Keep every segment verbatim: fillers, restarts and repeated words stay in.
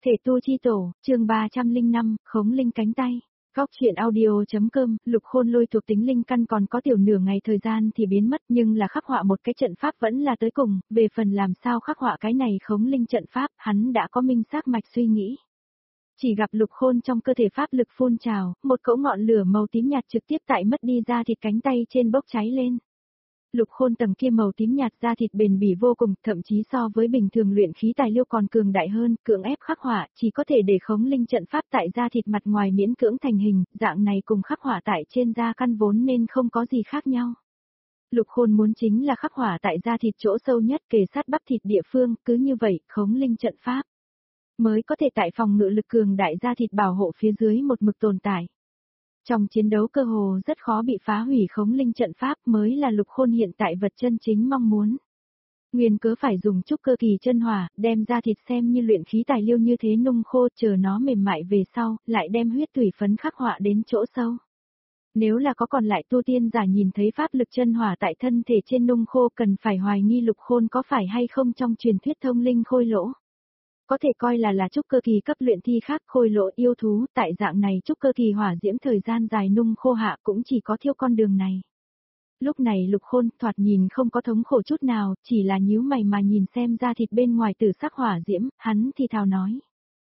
Thể tu chi tổ, chương ba trăm lẻ năm, khống linh cánh tay. Góc chuyện audio.com, Lục Khôn lôi thuộc tính linh căn còn có tiểu nửa ngày thời gian thì biến mất, nhưng là khắc họa một cái trận pháp vẫn là tới cùng, về phần làm sao khắc họa cái này khống linh trận pháp, hắn đã có minh xác mạch suy nghĩ. Chỉ gặp Lục Khôn trong cơ thể pháp lực phun trào, một cỗ ngọn lửa màu tím nhạt trực tiếp tại mất đi da thịt cánh tay trên bốc cháy lên. Lục Khôn tầng kia màu tím nhạt da thịt bền bỉ vô cùng, thậm chí so với bình thường luyện khí tài liệu còn cường đại hơn, cưỡng ép khắc họa, chỉ có thể để khống linh trận pháp tại da thịt mặt ngoài miễn cưỡng thành hình, dạng này cùng khắc họa tại trên da căn vốn nên không có gì khác nhau. Lục Khôn muốn chính là khắc họa tại da thịt chỗ sâu nhất kề sát bắp thịt địa phương, cứ như vậy, khống linh trận pháp mới có thể tại phòng ngự lực cường đại da thịt bảo hộ phía dưới một mực tồn tại. Trong chiến đấu cơ hồ rất khó bị phá hủy khống linh trận pháp mới là Lục Khôn hiện tại vật chân chính mong muốn. Nguyên cớ phải dùng trúc cơ kỳ chân hỏa, đem ra thịt xem như luyện khí tài liệu như thế nung khô chờ nó mềm mại về sau, lại đem huyết thủy phấn khắc họa đến chỗ sâu. Nếu là có còn lại tu tiên giả nhìn thấy pháp lực chân hỏa tại thân thể trên nung khô cần phải hoài nghi Lục Khôn có phải hay không trong truyền thuyết thông linh khôi lỗ. Có thể coi là là trúc cơ kỳ cấp luyện thi khác khôi lỗ yêu thú, tại dạng này trúc cơ kỳ hỏa diễm thời gian dài nung khô hạ cũng chỉ có thiêu con đường này. Lúc này Lục Khôn thoạt nhìn không có thống khổ chút nào, chỉ là nhíu mày mà nhìn xem da thịt bên ngoài tử sắc hỏa diễm, hắn thì thào nói.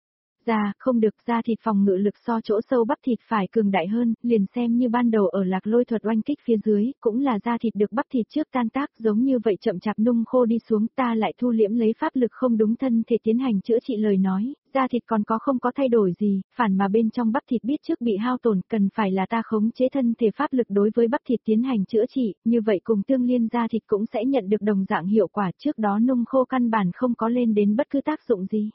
Da, không được, da thịt phòng ngự lực so chỗ sâu bắp thịt phải cường đại hơn, liền xem như ban đầu ở Lạc Lôi thuật oanh kích phía dưới, cũng là da thịt được bắp thịt trước tan tác giống như vậy chậm chạp nung khô đi xuống, ta lại thu liễm lấy pháp lực không đúng thân thể tiến hành chữa trị lời nói, da thịt còn có không có thay đổi gì, phản mà bên trong bắp thịt biết trước bị hao tổn, cần phải là ta khống chế thân thể pháp lực đối với bắp thịt tiến hành chữa trị, như vậy cùng tương liên da thịt cũng sẽ nhận được đồng dạng hiệu quả, trước đó nung khô căn bản không có lên đến bất cứ tác dụng gì.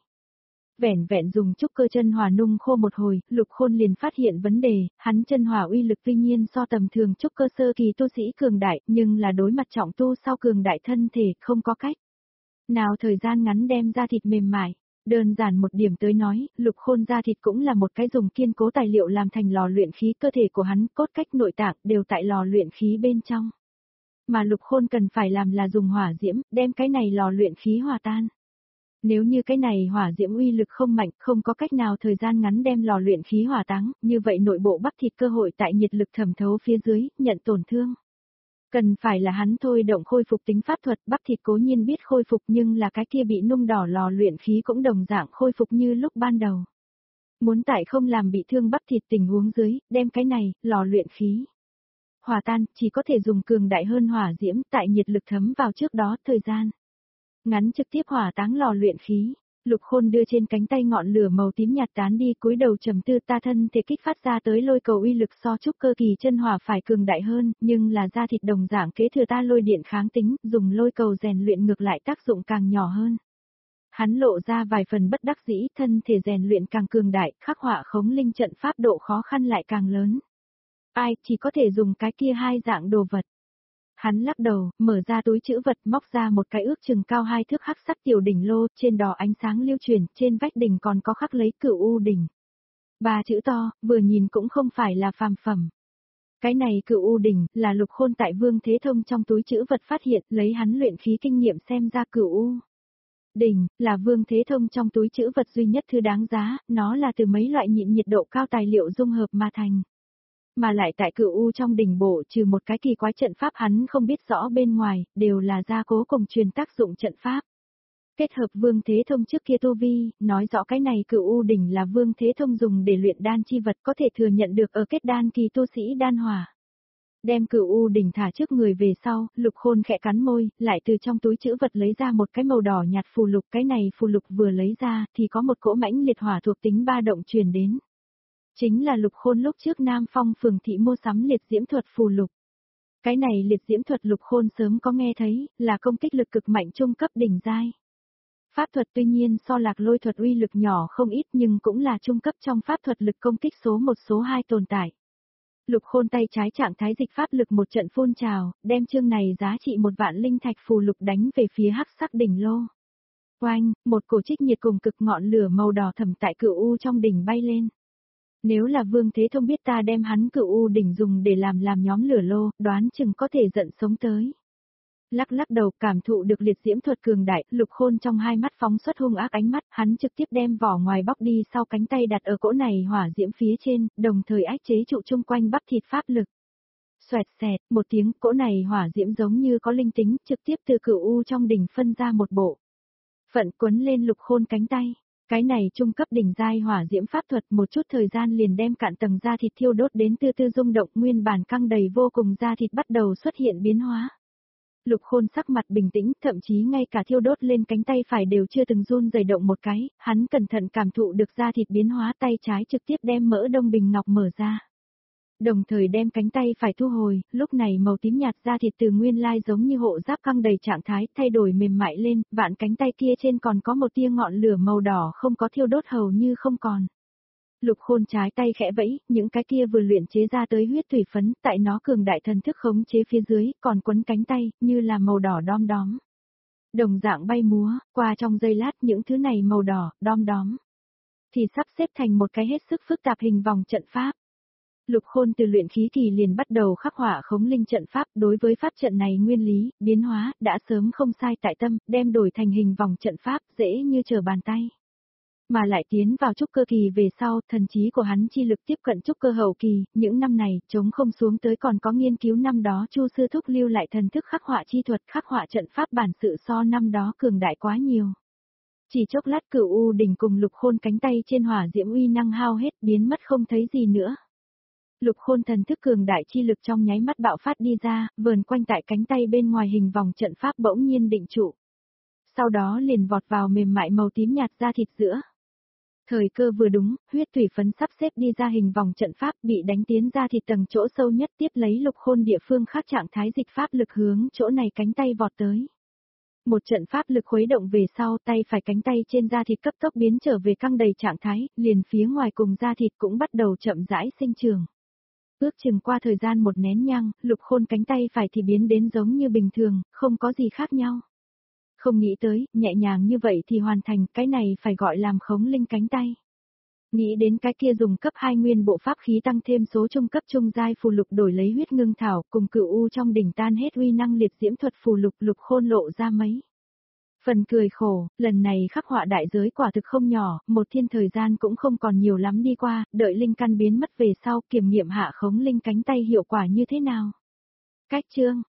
Vẻn vẹn dùng trúc cơ chân hỏa nung khô một hồi, Lục Khôn liền phát hiện vấn đề, hắn chân hỏa uy lực tuy nhiên so tầm thường trúc cơ sơ kỳ tu sĩ cường đại, nhưng là đối mặt trọng tu sau cường đại thân thể, không có cách. Nào thời gian ngắn đem ra thịt mềm mại, đơn giản một điểm tới nói, Lục Khôn da thịt cũng là một cái dùng kiên cố tài liệu làm thành lò luyện khí, cơ thể của hắn, cốt cách nội tạng đều tại lò luyện khí bên trong. Mà Lục Khôn cần phải làm là dùng hỏa diễm, đem cái này lò luyện khí hòa tan. Nếu như cái này hỏa diễm uy lực không mạnh, không có cách nào thời gian ngắn đem lò luyện khí hỏa táng, như vậy nội bộ bắp thịt cơ hội tại nhiệt lực thẩm thấu phía dưới, nhận tổn thương. Cần phải là hắn thôi động khôi phục tính pháp thuật, bắp thịt cố nhiên biết khôi phục nhưng là cái kia bị nung đỏ lò luyện khí cũng đồng dạng khôi phục như lúc ban đầu. Muốn tại không làm bị thương bắp thịt tình huống dưới, đem cái này, lò luyện khí hòa tan, chỉ có thể dùng cường đại hơn hỏa diễm tại nhiệt lực thấm vào trước đó thời gian. Ngắn trực tiếp hỏa táng lò luyện khí, Lục Khôn đưa trên cánh tay ngọn lửa màu tím nhạt tán đi, cúi đầu trầm tư, ta thân thể kích phát ra tới lôi cầu uy lực so trúc cơ kỳ chân hỏa phải cường đại hơn, nhưng là da thịt đồng dạng kế thừa ta lôi điện kháng tính, dùng lôi cầu rèn luyện ngược lại tác dụng càng nhỏ hơn. Hắn lộ ra vài phần bất đắc dĩ, thân thể rèn luyện càng cường đại, khắc họa khống linh trận pháp độ khó khăn lại càng lớn. Ai, chỉ có thể dùng cái kia hai dạng đồ vật. Hắn lắc đầu, mở ra túi trữ vật, móc ra một cái ước chừng cao hai thước hắc sắc tiểu đỉnh lô, trên đó ánh sáng lưu truyền, trên vách đỉnh còn có khắc lấy Cửu U đỉnh. Ba chữ to, vừa nhìn cũng không phải là phàm phẩm. Cái này Cửu U đỉnh là Lục Khôn tại Vương Thế Thông trong túi trữ vật phát hiện, lấy hắn luyện khí kinh nghiệm xem ra Cửu U đỉnh là Vương Thế Thông trong túi trữ vật duy nhất thứ đáng giá, nó là từ mấy loại nhịn nhiệt độ cao tài liệu dung hợp mà thành. Mà lại tại Cửu U trong đỉnh bộ trừ một cái kỳ quái trận pháp hắn không biết rõ bên ngoài, đều là gia cố cùng truyền tác dụng trận pháp. Kết hợp Vương Thế Thông trước kia tu vi, nói rõ cái này Cửu U đỉnh là Vương Thế Thông dùng để luyện đan chi vật có thể thừa nhận được ở kết đan kỳ tu sĩ đan hỏa. Đem Cửu U đỉnh thả trước người về sau, Lục Khôn khẽ cắn môi, lại từ trong túi trữ vật lấy ra một cái màu đỏ nhạt phù lục, cái này phù lục vừa lấy ra thì có một cỗ mãnh liệt hỏa thuộc tính ba động truyền đến. Chính là Lục Khôn lúc trước Nam Phong phường thị mua sắm liệt diễm thuật phù lục. Cái này liệt diễm thuật Lục Khôn sớm có nghe thấy, là công kích lực cực mạnh trung cấp đỉnh giai. Pháp thuật tuy nhiên so Lạc Lôi thuật uy lực nhỏ không ít nhưng cũng là trung cấp trong pháp thuật lực công kích số một số hai tồn tại. Lục Khôn tay trái trạng thái dịch pháp lực một trận phun trào, đem chương này giá trị một vạn linh thạch phù lục đánh về phía hắc sắc đỉnh lô. Oanh, một cổ trích nhiệt cùng cực ngọn lửa màu đỏ thẫm tại Cửu U trong đỉnh bay lên. Nếu là Vương Thế Thông biết ta đem hắn Cửu U đỉnh dùng để làm làm nhóm lửa lô, đoán chừng có thể giận sống tới. Lắc lắc đầu cảm thụ được liệt diễm thuật cường đại, Lục Khôn trong hai mắt phóng xuất hung ác ánh mắt, hắn trực tiếp đem vỏ ngoài bóc đi sau cánh tay đặt ở cỗ này hỏa diễm phía trên, đồng thời ách chế trụ chung quanh bắp thịt pháp lực. Xoẹt xẹt, một tiếng, cỗ này hỏa diễm giống như có linh tính, trực tiếp từ cửu u trong đỉnh phân ra một bộ. Phận quấn lên Lục Khôn cánh tay. Cái này trung cấp đỉnh giai hỏa diễm pháp thuật một chút thời gian liền đem cạn tầng da thịt thiêu đốt đến tư tư rung động, nguyên bản căng đầy vô cùng da thịt bắt đầu xuất hiện biến hóa. Lục Khôn sắc mặt bình tĩnh, thậm chí ngay cả thiêu đốt lên cánh tay phải đều chưa từng run rẩy động một cái, hắn cẩn thận cảm thụ được da thịt biến hóa, tay trái trực tiếp đem mỡ đông bình ngọc mở ra. Đồng thời đem cánh tay phải thu hồi, lúc này màu tím nhạt da thịt từ nguyên lai giống như hộ giáp căng đầy trạng thái, thay đổi mềm mại lên, vạn cánh tay kia trên còn có một tia ngọn lửa màu đỏ không có thiêu đốt hầu như không còn. Lục Khôn trái tay khẽ vẫy, những cái kia vừa luyện chế ra tới huyết thủy phấn, tại nó cường đại thần thức khống chế phía dưới, còn quấn cánh tay, như là màu đỏ đom đóm. Đồng dạng bay múa, qua trong giây lát những thứ này màu đỏ, đom đóm. Thì sắp xếp thành một cái hết sức phức tạp hình vòng trận pháp. Lục Khôn từ luyện khí kỳ liền bắt đầu khắc họa khống linh trận pháp, đối với pháp trận này nguyên lý, biến hóa, đã sớm không sai tại tâm, đem đổi thành hình vòng trận pháp, dễ như trở bàn tay. Mà lại tiến vào trúc cơ kỳ về sau, thần trí của hắn chi lực tiếp cận trúc cơ hậu kỳ, những năm này, chống không xuống tới còn có nghiên cứu năm đó Chu sư thúc lưu lại thần thức khắc họa chi thuật, khắc họa trận pháp bản sự so năm đó cường đại quá nhiều. Chỉ chốc lát Cửu U đỉnh cùng Lục Khôn cánh tay trên hỏa diễm uy năng hao hết, biến mất không thấy gì nữa. Lục Khôn thần thức cường đại chi lực trong nháy mắt bạo phát đi ra, vờn quanh tại cánh tay bên ngoài hình vòng trận pháp bỗng nhiên định trụ. Sau đó liền vọt vào mềm mại màu tím nhạt da thịt giữa. Thời cơ vừa đúng, huyết thủy phấn sắp xếp đi ra hình vòng trận pháp bị đánh tiến ra thịt tầng chỗ sâu nhất, tiếp lấy Lục Khôn địa phương khác trạng thái dịch pháp lực hướng chỗ này cánh tay vọt tới. Một trận pháp lực khuấy động về sau, tay phải cánh tay trên da thịt cấp tốc biến trở về căng đầy trạng thái, liền phía ngoài cùng da thịt cũng bắt đầu chậm rãi sinh trưởng. Ước chừng qua thời gian một nén nhang, Lục Khôn cánh tay phải thì biến đến giống như bình thường, không có gì khác nhau. Không nghĩ tới, nhẹ nhàng như vậy thì hoàn thành, cái này phải gọi làm khống linh cánh tay. Nghĩ đến cái kia dùng cấp hai nguyên bộ pháp khí tăng thêm số trung cấp trung giai phù lục đổi lấy huyết ngưng thảo, cùng Cửu U trong đỉnh tan hết uy năng liệt diễm thuật phù lục, Lục Khôn lộ ra mấy phần cười khổ, lần này khắc họa đại giới quả thực không nhỏ, một thiên thời gian cũng không còn nhiều lắm đi qua, đợi linh căn biến mất về sau, kiểm nghiệm hạ khống linh cánh tay hiệu quả như thế nào. Cách chương